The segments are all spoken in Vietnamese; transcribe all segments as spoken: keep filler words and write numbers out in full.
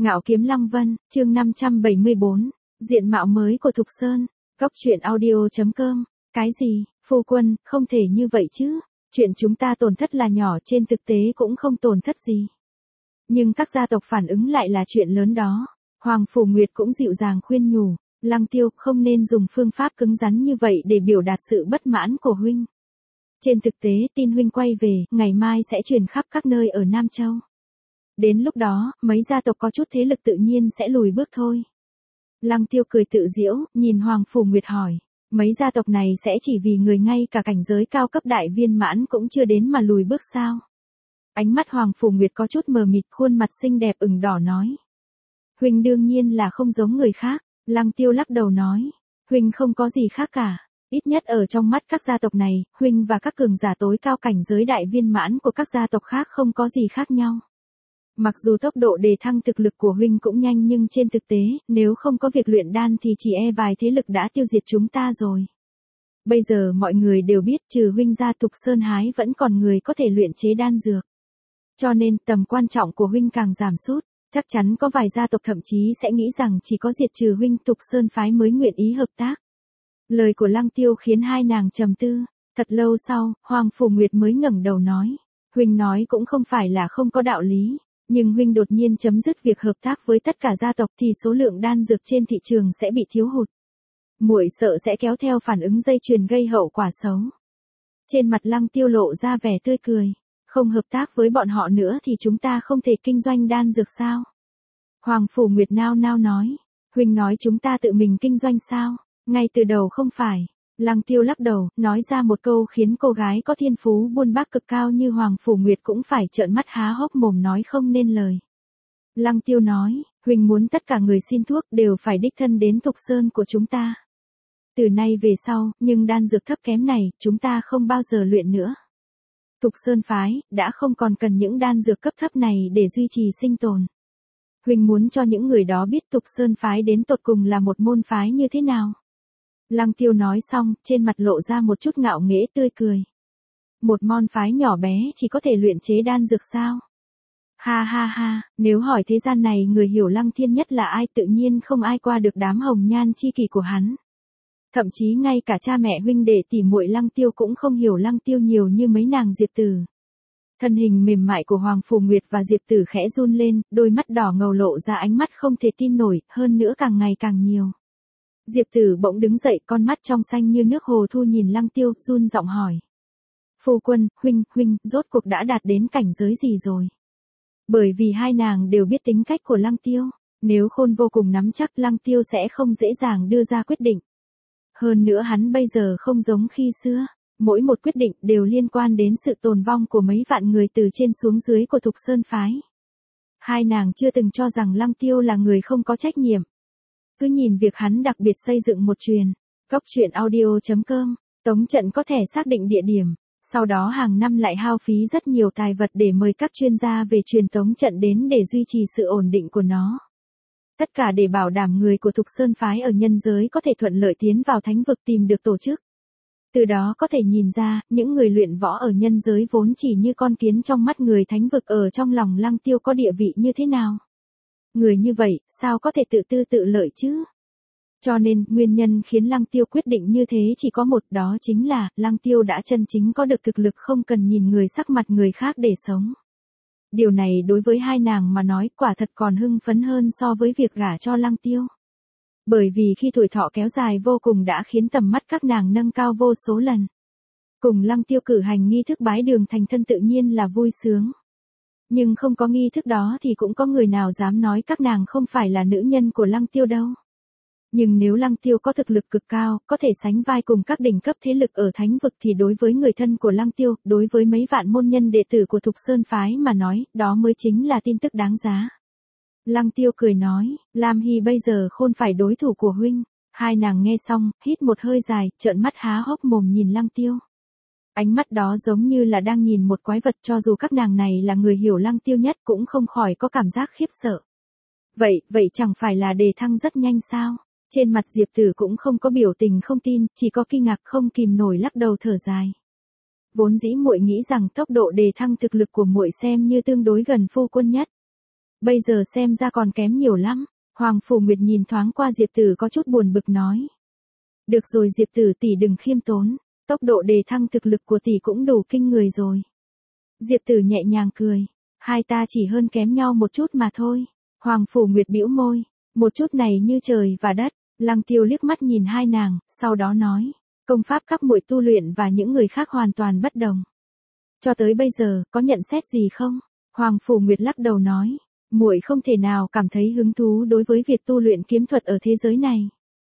Ngạo Kiếm Lăng Vân, chương năm trăm bảy mươi bốn, diện mạo mới của Thục Sơn, Góc Truyện Audio chấm com. Cái gì, phu quân, không thể như vậy chứ, chuyện chúng ta tổn thất là nhỏ, trên thực tế cũng không tổn thất gì. Nhưng các gia tộc phản ứng lại là chuyện lớn đó. Hoàng Phủ Nguyệt cũng dịu dàng khuyên nhủ, Lăng Tiêu không nên dùng phương pháp cứng rắn như vậy để biểu đạt sự bất mãn của huynh. Trên thực tế tin huynh quay về, ngày mai sẽ truyền khắp các nơi ở Nam Châu. Đến lúc đó, mấy gia tộc có chút thế lực tự nhiên sẽ lùi bước thôi. Lăng Tiêu cười tự giễu, nhìn Hoàng Phủ Nguyệt hỏi, mấy gia tộc này sẽ chỉ vì người ngay cả cảnh giới cao cấp đại viên mãn cũng chưa đến mà lùi bước sao? Ánh mắt Hoàng Phủ Nguyệt có chút mờ mịt, khuôn mặt xinh đẹp ửng đỏ nói. Huynh đương nhiên là không giống người khác. Lăng Tiêu lắc đầu nói, huynh không có gì khác cả. Ít nhất ở trong mắt các gia tộc này, huynh và các cường giả tối cao cảnh giới đại viên mãn của các gia tộc khác không có gì khác nhau. Mặc dù tốc độ đề thăng thực lực của huynh cũng nhanh, nhưng trên thực tế, nếu không có việc luyện đan thì chỉ e vài thế lực đã tiêu diệt chúng ta rồi. Bây giờ mọi người đều biết trừ huynh ra Thục Sơn Hái vẫn còn người có thể luyện chế đan dược. Cho nên tầm quan trọng của huynh càng giảm sút. Chắc chắn có vài gia tộc thậm chí sẽ nghĩ rằng chỉ có diệt trừ huynh Thục Sơn phái mới nguyện ý hợp tác. Lời của Lăng Tiêu khiến hai nàng trầm tư. Thật lâu sau, Hoàng Phủ Nguyệt mới ngẩng đầu nói, huynh nói cũng không phải là không có đạo lý, nhưng huynh đột nhiên chấm dứt việc hợp tác với tất cả gia tộc thì số lượng đan dược trên thị trường sẽ bị thiếu hụt. Muội sợ sẽ kéo theo phản ứng dây chuyền gây hậu quả xấu. Trên mặt Lăng Tiêu lộ ra vẻ tươi cười. Không hợp tác với bọn họ nữa thì chúng ta không thể kinh doanh đan dược sao? Hoàng Phủ Nguyệt nao nao nói, huynh nói chúng ta tự mình kinh doanh sao? Ngay từ đầu không phải. Lăng Tiêu lắc đầu, nói ra một câu khiến cô gái có thiên phú buôn bác cực cao như Hoàng Phủ Nguyệt cũng phải trợn mắt há hốc mồm nói không nên lời. Lăng Tiêu nói, huynh muốn tất cả người xin thuốc đều phải đích thân đến Thục Sơn của chúng ta. Từ nay về sau, nhưng đan dược thấp kém này, chúng ta không bao giờ luyện nữa. Thục Sơn phái đã không còn cần những đan dược cấp thấp này để duy trì sinh tồn. Huynh muốn cho những người đó biết Thục Sơn phái đến tột cùng là một môn phái như thế nào. Lăng Tiêu nói xong, trên mặt lộ ra một chút ngạo nghễ tươi cười. Một môn phái nhỏ bé chỉ có thể luyện chế đan dược sao? Ha ha ha, nếu hỏi thế gian này người hiểu Lăng Thiên nhất là ai, tự nhiên không ai qua được đám hồng nhan chi kỷ của hắn. Thậm chí ngay cả cha mẹ huynh đệ tỷ muội Lăng Tiêu cũng không hiểu Lăng Tiêu nhiều như mấy nàng Diệp Tử. Thân hình mềm mại của Hoàng Phủ Nguyệt và Diệp Tử khẽ run lên, đôi mắt đỏ ngầu lộ ra ánh mắt không thể tin nổi, hơn nữa càng ngày càng nhiều. Diệp Tử bỗng đứng dậy, con mắt trong xanh như nước hồ thu nhìn Lăng Tiêu, run giọng hỏi. Phu quân, huynh, huynh, rốt cuộc đã đạt đến cảnh giới gì rồi? Bởi vì hai nàng đều biết tính cách của Lăng Tiêu, nếu khôn vô cùng nắm chắc Lăng Tiêu sẽ không dễ dàng đưa ra quyết định. Hơn nữa hắn bây giờ không giống khi xưa, mỗi một quyết định đều liên quan đến sự tồn vong của mấy vạn người từ trên xuống dưới của Thục Sơn phái. Hai nàng chưa từng cho rằng Lăng Tiêu là người không có trách nhiệm. Cứ nhìn việc hắn đặc biệt xây dựng một truyền, Góc Truyện Audio chấm com, tống trận có thể xác định địa điểm, sau đó hàng năm lại hao phí rất nhiều tài vật để mời các chuyên gia về truyền tống trận đến để duy trì sự ổn định của nó. Tất cả để bảo đảm người của Thục Sơn phái ở nhân giới có thể thuận lợi tiến vào thánh vực tìm được tổ chức. Từ đó có thể nhìn ra, những người luyện võ ở nhân giới vốn chỉ như con kiến trong mắt người thánh vực, ở trong lòng Lăng Tiêu có địa vị như thế nào. Người như vậy, sao có thể tự tư tự lợi chứ? Cho nên, nguyên nhân khiến Lăng Tiêu quyết định như thế chỉ có một, đó chính là, Lăng Tiêu đã chân chính có được thực lực không cần nhìn người sắc mặt người khác để sống. Điều này đối với hai nàng mà nói quả thật còn hưng phấn hơn so với việc gả cho Lăng Tiêu. Bởi vì khi tuổi thọ kéo dài vô cùng đã khiến tầm mắt các nàng nâng cao vô số lần. Cùng Lăng Tiêu cử hành nghi thức bái đường thành thân tự nhiên là vui sướng. Nhưng không có nghi thức đó thì cũng có người nào dám nói các nàng không phải là nữ nhân của Lăng Tiêu đâu. Nhưng nếu Lăng Tiêu có thực lực cực cao, có thể sánh vai cùng các đỉnh cấp thế lực ở thánh vực thì đối với người thân của Lăng Tiêu, đối với mấy vạn môn nhân đệ tử của Thục Sơn phái mà nói, đó mới chính là tin tức đáng giá. Lăng Tiêu cười nói, Lam Hy bây giờ khôn phải đối thủ của huynh. Hai nàng nghe xong, hít một hơi dài, trợn mắt há hốc mồm nhìn Lăng Tiêu. Ánh mắt đó giống như là đang nhìn một quái vật, cho dù các nàng này là người hiểu Lăng Tiêu nhất cũng không khỏi có cảm giác khiếp sợ. Vậy, vậy chẳng phải là đề thăng rất nhanh sao? Trên mặt Diệp Tử cũng không có biểu tình không tin, chỉ có kinh ngạc không kìm nổi lắc đầu thở dài. Vốn dĩ muội nghĩ rằng tốc độ đề thăng thực lực của muội xem như tương đối gần phu quân nhất. Bây giờ xem ra còn kém nhiều lắm. Hoàng Phủ Nguyệt nhìn thoáng qua Diệp Tử có chút buồn bực nói. Được rồi Diệp Tử tỷ đừng khiêm tốn, tốc độ đề thăng thực lực của tỷ cũng đủ kinh người rồi. Diệp Tử nhẹ nhàng cười, hai ta chỉ hơn kém nhau một chút mà thôi. Hoàng Phủ Nguyệt bĩu môi, một chút này như trời và đất. Lăng Tiêu liếc mắt nhìn hai nàng, sau đó nói, công pháp các muội tu luyện và những người khác hoàn toàn bất đồng. Cho tới bây giờ, có nhận xét gì không? Hoàng Phủ Nguyệt lắc đầu nói, muội không thể nào cảm thấy hứng thú đối với việc tu luyện kiếm thuật ở thế giới này.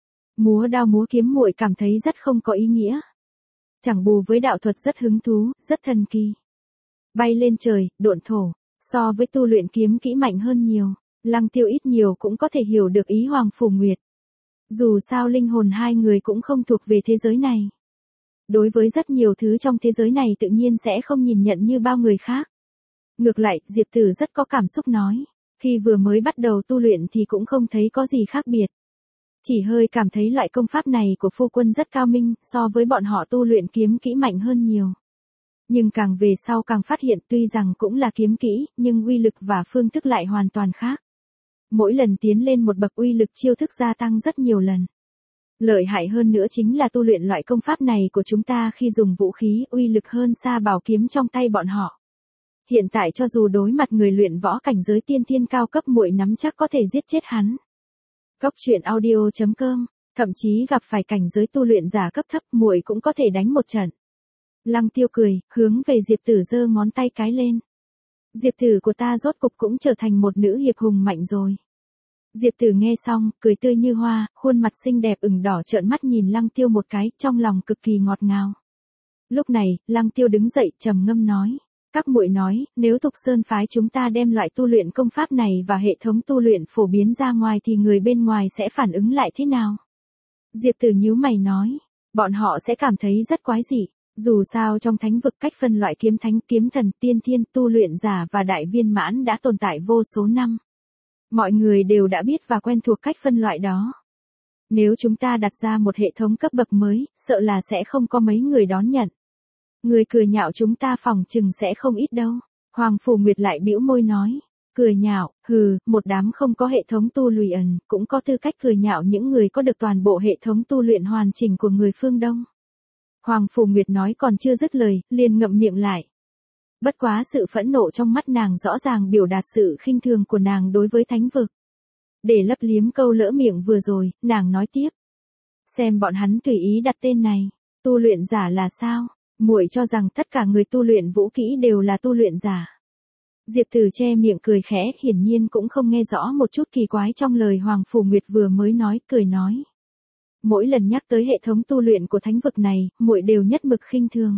Múa đao múa kiếm muội cảm thấy rất không có ý nghĩa. Chẳng bù với đạo thuật rất hứng thú, rất thần kỳ. Bay lên trời, độn thổ, so với tu luyện kiếm kỹ mạnh hơn nhiều. Lăng Tiêu ít nhiều cũng có thể hiểu được ý Hoàng Phủ Nguyệt. Dù sao linh hồn hai người cũng không thuộc về thế giới này. Đối với rất nhiều thứ trong thế giới này tự nhiên sẽ không nhìn nhận như bao người khác. Ngược lại, Diệp Tử rất có cảm xúc nói, khi vừa mới bắt đầu tu luyện thì cũng không thấy có gì khác biệt. Chỉ hơi cảm thấy loại công pháp này của phu quân rất cao minh, so với bọn họ tu luyện kiếm kỹ mạnh hơn nhiều. Nhưng càng về sau càng phát hiện tuy rằng cũng là kiếm kỹ, nhưng uy lực và phương thức lại hoàn toàn khác. Mỗi lần tiến lên một bậc uy lực chiêu thức gia tăng rất nhiều lần. Lợi hại hơn nữa chính là tu luyện loại công pháp này của chúng ta khi dùng vũ khí uy lực hơn xa bảo kiếm trong tay bọn họ. Hiện tại cho dù đối mặt người luyện võ cảnh giới tiên thiên cao cấp muội nắm chắc có thể giết chết hắn. Góc truyện audio chấm com, thậm chí gặp phải cảnh giới tu luyện giả cấp thấp muội cũng có thể đánh một trận. Lăng Tiêu cười, hướng về Diệp Tử giơ ngón tay cái lên. Diệp Tử của ta rốt cục cũng trở thành một nữ hiệp hùng mạnh rồi. Diệp Tử nghe xong, cười tươi như hoa, khuôn mặt xinh đẹp ửng đỏ trợn mắt nhìn Lăng Tiêu một cái, trong lòng cực kỳ ngọt ngào. Lúc này, Lăng Tiêu đứng dậy trầm ngâm nói, các muội nói, nếu Thục Sơn phái chúng ta đem loại tu luyện công pháp này và hệ thống tu luyện phổ biến ra ngoài thì người bên ngoài sẽ phản ứng lại thế nào? Diệp Tử nhíu mày nói, bọn họ sẽ cảm thấy rất quái dị. Dù sao trong thánh vực cách phân loại kiếm thánh, kiếm thần, tiên thiên, tu luyện giả và đại viên mãn đã tồn tại vô số năm. Mọi người đều đã biết và quen thuộc cách phân loại đó. Nếu chúng ta đặt ra một hệ thống cấp bậc mới, sợ là sẽ không có mấy người đón nhận. Người cười nhạo chúng ta phòng chừng sẽ không ít đâu. Hoàng Phủ Nguyệt lại bĩu môi nói, cười nhạo, hừ, một đám không có hệ thống tu luyện, cũng có tư cách cười nhạo những người có được toàn bộ hệ thống tu luyện hoàn chỉnh của người phương Đông. Hoàng Phủ Nguyệt nói còn chưa dứt lời, liền ngậm miệng lại. Bất quá sự phẫn nộ trong mắt nàng rõ ràng biểu đạt sự khinh thường của nàng đối với thánh vực. Để lấp liếm câu lỡ miệng vừa rồi, nàng nói tiếp. Xem bọn hắn tùy ý đặt tên này, tu luyện giả là sao? Muội cho rằng tất cả người tu luyện vũ kỹ đều là tu luyện giả. Diệp Tử che miệng cười khẽ, hiển nhiên cũng không nghe rõ một chút kỳ quái trong lời Hoàng Phủ Nguyệt vừa mới nói, cười nói. Mỗi lần nhắc tới hệ thống tu luyện của thánh vực này, muội đều nhất mực khinh thường.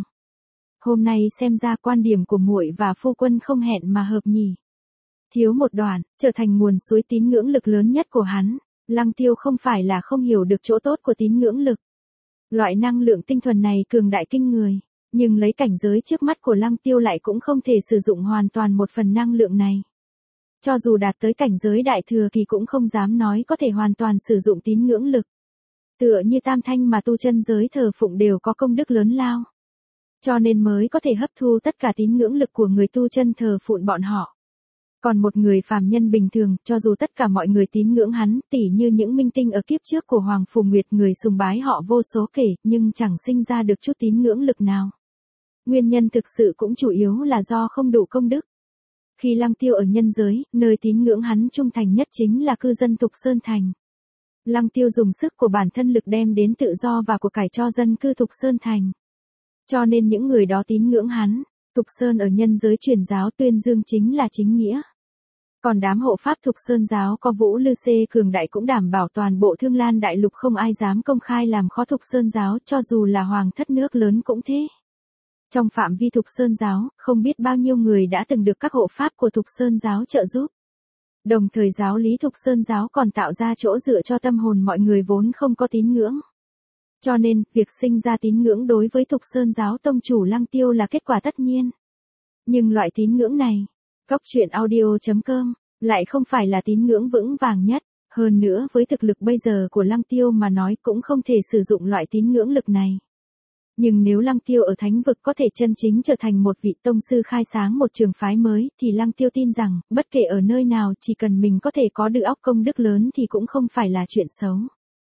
Hôm nay xem ra quan điểm của muội và phu quân không hẹn mà hợp nhỉ. Thiếu một đoạn, trở thành nguồn suối tín ngưỡng lực lớn nhất của hắn. Lăng Tiêu không phải là không hiểu được chỗ tốt của tín ngưỡng lực. Loại năng lượng tinh thuần này cường đại kinh người, nhưng lấy cảnh giới trước mắt của Lăng Tiêu lại cũng không thể sử dụng hoàn toàn một phần năng lượng này. Cho dù đạt tới cảnh giới đại thừa kỳ cũng không dám nói có thể hoàn toàn sử dụng tín ngưỡng lực. Tựa như tam thanh mà tu chân giới thờ phụng đều có công đức lớn lao. Cho nên mới có thể hấp thu tất cả tín ngưỡng lực của người tu chân thờ phụng bọn họ. Còn một người phàm nhân bình thường, cho dù tất cả mọi người tín ngưỡng hắn, tỉ như những minh tinh ở kiếp trước của Hoàng Phủ Nguyệt, người sùng bái họ vô số kể, nhưng chẳng sinh ra được chút tín ngưỡng lực nào. Nguyên nhân thực sự cũng chủ yếu là do không đủ công đức. Khi Lăng Tiêu ở nhân giới, nơi tín ngưỡng hắn trung thành nhất chính là cư dân Thục Sơn Thành. Lăng Tiêu dùng sức của bản thân lực đem đến tự do và của cải cho dân cư Thục Sơn Thành. Cho nên những người đó tín ngưỡng hắn. Thục Sơn ở nhân giới truyền giáo tuyên dương chính là chính nghĩa. Còn đám hộ pháp Thục Sơn giáo có Vũ Lư Xê cường đại cũng đảm bảo toàn bộ Thương Lan đại lục không ai dám công khai làm khó Thục Sơn giáo, cho dù là hoàng thất nước lớn cũng thế. Trong phạm vi Thục Sơn giáo, không biết bao nhiêu người đã từng được các hộ pháp của Thục Sơn giáo trợ giúp. Đồng thời giáo lý Thục Sơn giáo còn tạo ra chỗ dựa cho tâm hồn mọi người vốn không có tín ngưỡng. Cho nên, việc sinh ra tín ngưỡng đối với Thục Sơn giáo tông chủ Lăng Tiêu là kết quả tất nhiên. Nhưng loại tín ngưỡng này, góc truyện audio chấm com, lại không phải là tín ngưỡng vững vàng nhất. Hơn nữa với thực lực bây giờ của Lăng Tiêu mà nói cũng không thể sử dụng loại tín ngưỡng lực này. Nhưng nếu Lăng Tiêu ở thánh vực có thể chân chính trở thành một vị tông sư khai sáng một trường phái mới, thì Lăng Tiêu tin rằng, bất kể ở nơi nào chỉ cần mình có thể có được óc công đức lớn thì cũng không phải là chuyện xấu.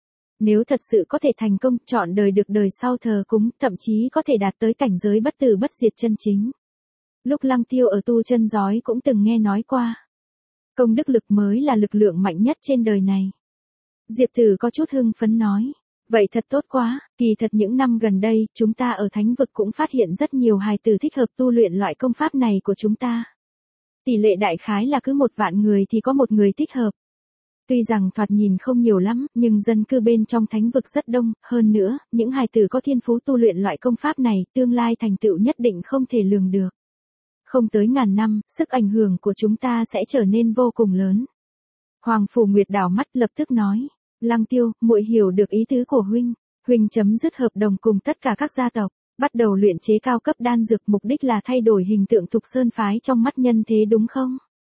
Nếu thật sự có thể thành công, chọn đời được đời sau thờ cúng, thậm chí có thể đạt tới cảnh giới bất tử bất diệt chân chính. Lúc Lăng Tiêu ở tu chân giói cũng từng nghe nói qua. Công đức lực mới là lực lượng mạnh nhất trên đời này. Diệp Tử có chút hưng phấn nói. Vậy thật tốt quá, kỳ thật những năm gần đây, chúng ta ở thánh vực cũng phát hiện rất nhiều hài tử thích hợp tu luyện loại công pháp này của chúng ta. Tỷ lệ đại khái là cứ một vạn người thì có một người thích hợp. Tuy rằng thoạt nhìn không nhiều lắm, nhưng dân cư bên trong thánh vực rất đông, hơn nữa, những hài tử có thiên phú tu luyện loại công pháp này, tương lai thành tựu nhất định không thể lường được. Không tới ngàn năm, sức ảnh hưởng của chúng ta sẽ trở nên vô cùng lớn. Hoàng Phủ Nguyệt đảo mắt lập tức nói. Lăng Tiêu, muội hiểu được ý tứ của huynh. Huynh chấm dứt hợp đồng cùng tất cả các gia tộc, bắt đầu luyện chế cao cấp đan dược, mục đích là thay đổi hình tượng Thục Sơn phái trong mắt nhân thế đúng không?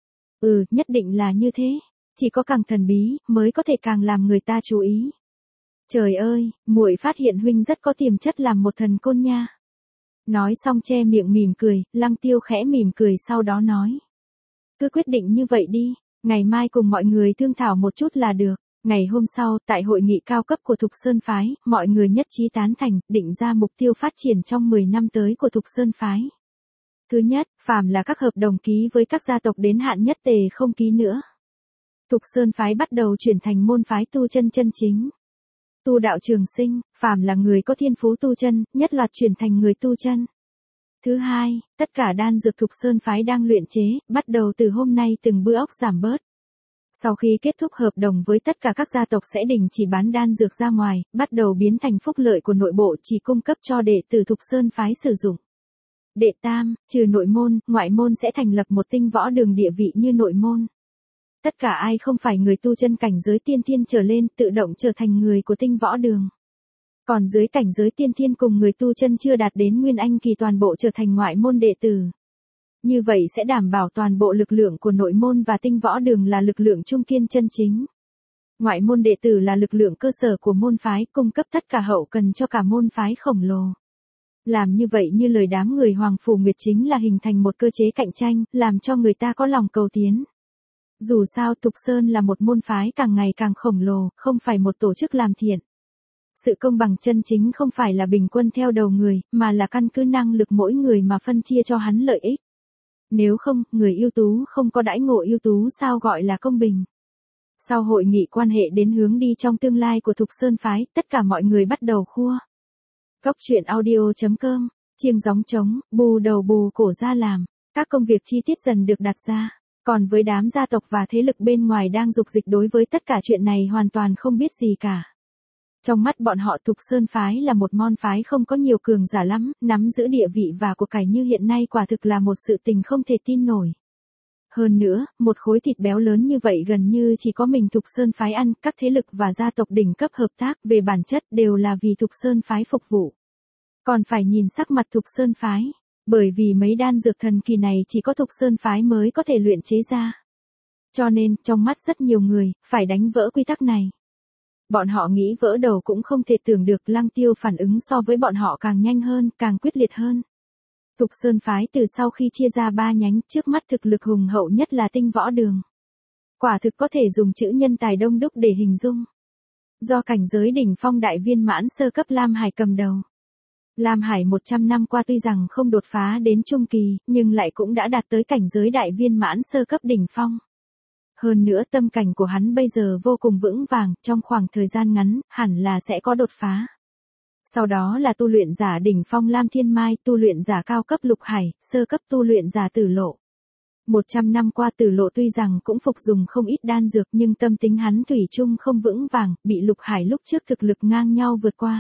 Ừ, nhất định là như thế. Chỉ có càng thần bí, mới có thể càng làm người ta chú ý. Trời ơi, muội phát hiện huynh rất có tiềm chất làm một thần côn nha. Nói xong che miệng mỉm cười, Lăng Tiêu khẽ mỉm cười sau đó nói. Cứ quyết định như vậy đi, ngày mai cùng mọi người thương thảo một chút là được. Ngày hôm sau, tại hội nghị cao cấp của Thục Sơn Phái, mọi người nhất trí tán thành, định ra mục tiêu phát triển trong mười năm tới của Thục Sơn Phái. Thứ nhất, phàm là các hợp đồng ký với các gia tộc đến hạn nhất tề không ký nữa. Thục Sơn Phái bắt đầu chuyển thành môn phái tu chân chân chính. Tu đạo trường sinh, phàm là người có thiên phú tu chân, nhất loạt chuyển thành người tu chân. Thứ hai, tất cả đan dược Thục Sơn Phái đang luyện chế, bắt đầu từ hôm nay từng bữa óc giảm bớt. Sau khi kết thúc hợp đồng với tất cả các gia tộc sẽ đình chỉ bán đan dược ra ngoài, bắt đầu biến thành phúc lợi của nội bộ chỉ cung cấp cho đệ tử Thục Sơn Phái sử dụng. Đệ tam, trừ nội môn, ngoại môn sẽ thành lập một tinh võ đường địa vị như nội môn. Tất cả ai không phải người tu chân cảnh giới tiên thiên trở lên tự động trở thành người của tinh võ đường. Còn dưới cảnh giới tiên thiên cùng người tu chân chưa đạt đến nguyên anh kỳ toàn bộ trở thành ngoại môn đệ tử. Như vậy sẽ đảm bảo toàn bộ lực lượng của nội môn và tinh võ đường là lực lượng trung kiên chân chính. Ngoại môn đệ tử là lực lượng cơ sở của môn phái, cung cấp tất cả hậu cần cho cả môn phái khổng lồ. Làm như vậy như lời đám người Hoàng Phủ Nguyệt chính là hình thành một cơ chế cạnh tranh, làm cho người ta có lòng cầu tiến. Dù sao Thục Sơn là một môn phái càng ngày càng khổng lồ, không phải một tổ chức làm thiện. Sự công bằng chân chính không phải là bình quân theo đầu người, mà là căn cứ năng lực mỗi người mà phân chia cho hắn lợi ích. Nếu không, người ưu tú không có đãi ngộ ưu tú sao gọi là công bình. Sau hội nghị quan hệ đến hướng đi trong tương lai của Thục Sơn Phái, tất cả mọi người bắt đầu khua. Cóc truyện audio chấm com, chiêng gióng trống, bù đầu bù cổ ra làm, các công việc chi tiết dần được đặt ra. Còn với đám gia tộc và thế lực bên ngoài đang dục dịch đối với tất cả chuyện này hoàn toàn không biết gì cả. Trong mắt bọn họ Thục Sơn Phái là một môn phái không có nhiều cường giả lắm, nắm giữ địa vị và của cải như hiện nay quả thực là một sự tình không thể tin nổi. Hơn nữa, một khối thịt béo lớn như vậy gần như chỉ có mình Thục Sơn Phái ăn, các thế lực và gia tộc đỉnh cấp hợp tác về bản chất đều là vì Thục Sơn Phái phục vụ. Còn phải nhìn sắc mặt Thục Sơn Phái, bởi vì mấy đan dược thần kỳ này chỉ có Thục Sơn Phái mới có thể luyện chế ra. Cho nên, trong mắt rất nhiều người, phải đánh vỡ quy tắc này. Bọn họ nghĩ vỡ đầu cũng không thể tưởng được Lăng Tiêu phản ứng so với bọn họ càng nhanh hơn, càng quyết liệt hơn. Thục Sơn Phái từ sau khi chia ra ba nhánh, trước mắt thực lực hùng hậu nhất là tinh võ đường. Quả thực có thể dùng chữ nhân tài đông đúc để hình dung. Do cảnh giới đỉnh phong đại viên mãn sơ cấp Lam Hải cầm đầu. Lam Hải một trăm năm qua tuy rằng không đột phá đến trung kỳ, nhưng lại cũng đã đạt tới cảnh giới đại viên mãn sơ cấp đỉnh phong. Hơn nữa tâm cảnh của hắn bây giờ vô cùng vững vàng, trong khoảng thời gian ngắn, hẳn là sẽ có đột phá. Sau đó là tu luyện giả đỉnh phong Lam Thiên Mai, tu luyện giả cao cấp Lục Hải, sơ cấp tu luyện giả Tử Lộ. Một trăm năm qua Tử Lộ tuy rằng cũng phục dùng không ít đan dược nhưng tâm tính hắn thủy chung không vững vàng, bị Lục Hải lúc trước thực lực ngang nhau vượt qua.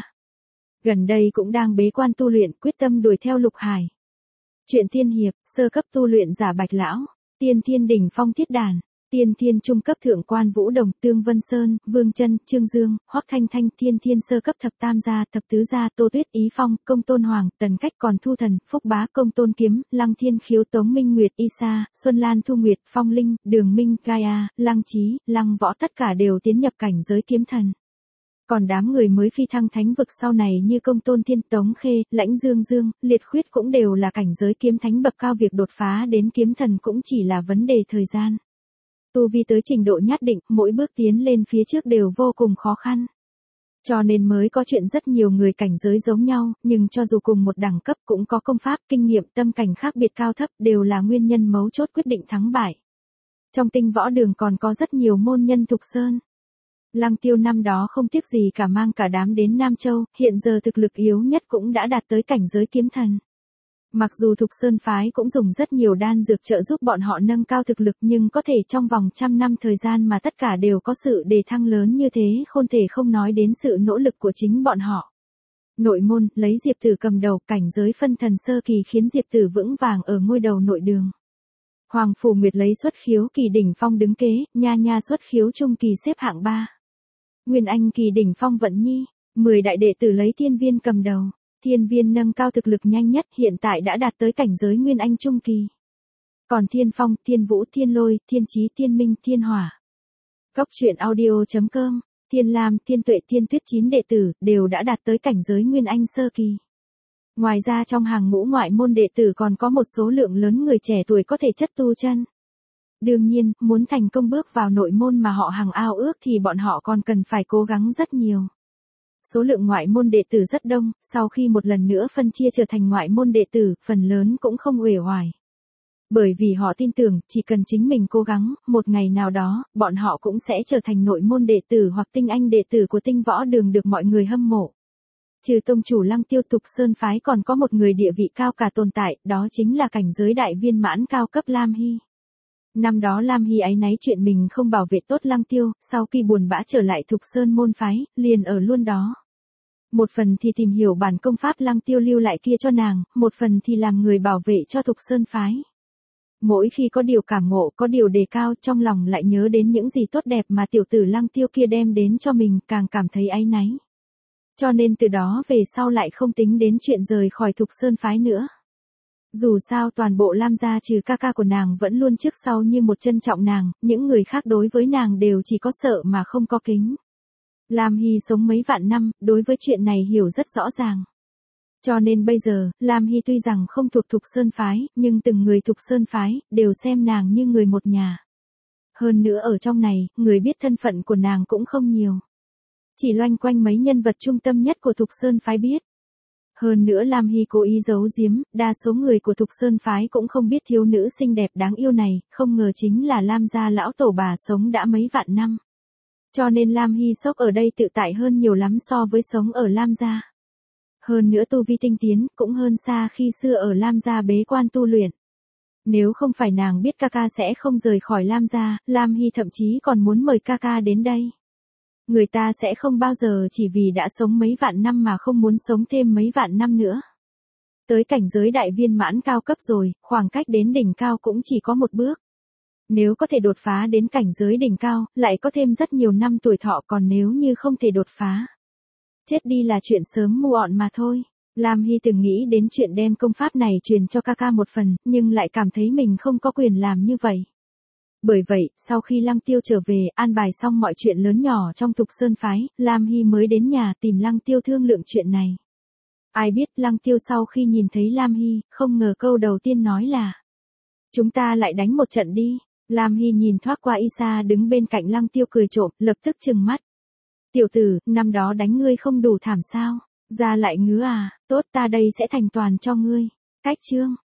Gần đây cũng đang bế quan tu luyện, quyết tâm đuổi theo Lục Hải. Chuyện Thiên Hiệp, sơ cấp tu luyện giả Bạch Lão, Tiên Thiên đỉnh phong Thiết Đàn. Tiên Thiên trung cấp thượng quan Vũ Đồng, Tương Vân Sơn, Vương Chân, Trương Dương, Hoắc Thanh Thanh, Tiên Thiên sơ cấp thập tam gia, thập tứ gia, Tô Tuyết, Ý Phong, Công Tôn Hoàng, Tần Cách, còn Thu Thần, Phúc Bá, Công Tôn Kiếm, Lăng Thiên Khiếu, Tống Minh Nguyệt, Y Sa, Xuân Lan Thu Nguyệt, Phong Linh, Đường Minh, Gaia, Lăng Chí, Lăng Võ tất cả đều tiến nhập cảnh giới kiếm thần. Còn đám người mới phi thăng thánh vực sau này như Công Tôn Thiên, Tống Khê, Lãnh Dương Dương, Liệt Khuyết cũng đều là cảnh giới kiếm thánh bậc cao, việc đột phá đến kiếm thần cũng chỉ là vấn đề thời gian. Tu vi tới trình độ nhất định, mỗi bước tiến lên phía trước đều vô cùng khó khăn. Cho nên mới có chuyện rất nhiều người cảnh giới giống nhau, nhưng cho dù cùng một đẳng cấp cũng có công pháp, kinh nghiệm, tâm cảnh khác biệt cao thấp, đều là nguyên nhân mấu chốt quyết định thắng bại. Trong tinh võ đường còn có rất nhiều môn nhân Thục Sơn. Lăng Tiêu năm đó không tiếc gì cả mang cả đám đến Nam Châu, hiện giờ thực lực yếu nhất cũng đã đạt tới cảnh giới kiếm thần. Mặc dù Thục Sơn phái cũng dùng rất nhiều đan dược trợ giúp bọn họ nâng cao thực lực, nhưng có thể trong vòng trăm năm thời gian mà tất cả đều có sự đề thăng lớn như thế, không thể không nói đến sự nỗ lực của chính bọn họ. Nội môn, lấy Diệp Tử cầm đầu, cảnh giới phân thần sơ kỳ khiến Diệp Tử vững vàng ở ngôi đầu nội đường. Hoàng Phủ Nguyệt lấy xuất khiếu kỳ đỉnh phong đứng kế, Nha Nha xuất khiếu trung kỳ xếp hạng ba. Nguyên Anh kỳ đỉnh phong Vận Nhi, mười đại đệ tử lấy Thiên Viên cầm đầu. Thiên Viên nâng cao thực lực nhanh nhất, hiện tại đã đạt tới cảnh giới Nguyên Anh trung kỳ. Còn Thiên Phong, Thiên Vũ, Thiên Lôi, Thiên Chí, Thiên Minh, Thiên Hỏa. Góc truyện audio chấm com, Thiên Lam, Thiên Tuệ, Thiên Tuyết chín đệ tử đều đã đạt tới cảnh giới Nguyên Anh sơ kỳ. Ngoài ra trong hàng ngũ ngoại môn đệ tử còn có một số lượng lớn người trẻ tuổi có thể chất tu chân. Đương nhiên, muốn thành công bước vào nội môn mà họ hằng ao ước thì bọn họ còn cần phải cố gắng rất nhiều. Số lượng ngoại môn đệ tử rất đông, sau khi một lần nữa phân chia trở thành ngoại môn đệ tử, phần lớn cũng không uể oải. Bởi vì họ tin tưởng, chỉ cần chính mình cố gắng, một ngày nào đó, bọn họ cũng sẽ trở thành nội môn đệ tử hoặc tinh anh đệ tử của tinh võ đường được mọi người hâm mộ. Trừ tông chủ Lăng Tiêu, Thục Sơn phái còn có một người địa vị cao cả tồn tại, đó chính là cảnh giới đại viên mãn cao cấp Lam Hy. Năm đó Lam Hy áy náy chuyện mình không bảo vệ tốt Lăng Tiêu, sau khi buồn bã trở lại Thục Sơn môn phái, liền ở luôn đó. Một phần thì tìm hiểu bản công pháp Lăng Tiêu lưu lại kia cho nàng, một phần thì làm người bảo vệ cho Thục Sơn phái. Mỗi khi có điều cảm ngộ, có điều đề cao, trong lòng lại nhớ đến những gì tốt đẹp mà tiểu tử Lăng Tiêu kia đem đến cho mình, càng cảm thấy áy náy. Cho nên từ đó về sau lại không tính đến chuyện rời khỏi Thục Sơn phái nữa. Dù sao toàn bộ Lam gia trừ ca ca của nàng vẫn luôn trước sau như một trân trọng nàng, những người khác đối với nàng đều chỉ có sợ mà không có kính. Lam Hy sống mấy vạn năm, đối với chuyện này hiểu rất rõ ràng. Cho nên bây giờ, Lam Hy tuy rằng không thuộc Thục Sơn phái, nhưng từng người Thục Sơn phái, đều xem nàng như người một nhà. Hơn nữa ở trong này, người biết thân phận của nàng cũng không nhiều. Chỉ loanh quanh mấy nhân vật trung tâm nhất của Thục Sơn phái biết. Hơn nữa Lam Hy cố ý giấu giếm, đa số người của Thục Sơn phái cũng không biết thiếu nữ xinh đẹp đáng yêu này, không ngờ chính là Lam gia lão tổ bà sống đã mấy vạn năm. Cho nên Lam Hy sốc ở đây tự tại hơn nhiều lắm so với sống ở Lam gia. Hơn nữa tu vi tinh tiến, cũng hơn xa khi xưa ở Lam gia bế quan tu luyện. Nếu không phải nàng biết ca ca sẽ không rời khỏi Lam gia, Lam Hy thậm chí còn muốn mời ca ca đến đây. Người ta sẽ không bao giờ chỉ vì đã sống mấy vạn năm mà không muốn sống thêm mấy vạn năm nữa. Tới cảnh giới đại viên mãn cao cấp rồi, khoảng cách đến đỉnh cao cũng chỉ có một bước. Nếu có thể đột phá đến cảnh giới đỉnh cao, lại có thêm rất nhiều năm tuổi thọ, còn nếu như không thể đột phá, chết đi là chuyện sớm muộn mà thôi. Lam Hy từng nghĩ đến chuyện đem công pháp này truyền cho ca ca một phần, nhưng lại cảm thấy mình không có quyền làm như vậy. Bởi vậy, sau khi Lăng Tiêu trở về, an bài xong mọi chuyện lớn nhỏ trong Thục Sơn phái, Lam Hy mới đến nhà tìm Lăng Tiêu thương lượng chuyện này. Ai biết Lăng Tiêu sau khi nhìn thấy Lam Hy, không ngờ câu đầu tiên nói là: chúng ta lại đánh một trận đi. Lam Hy nhìn thoáng qua Isa đứng bên cạnh Lăng Tiêu cười trộm, lập tức trừng mắt. Tiểu tử, năm đó đánh ngươi không đủ thảm sao? Ra lại ngứa à, tốt ta đây sẽ thành toàn cho ngươi. Cách chương.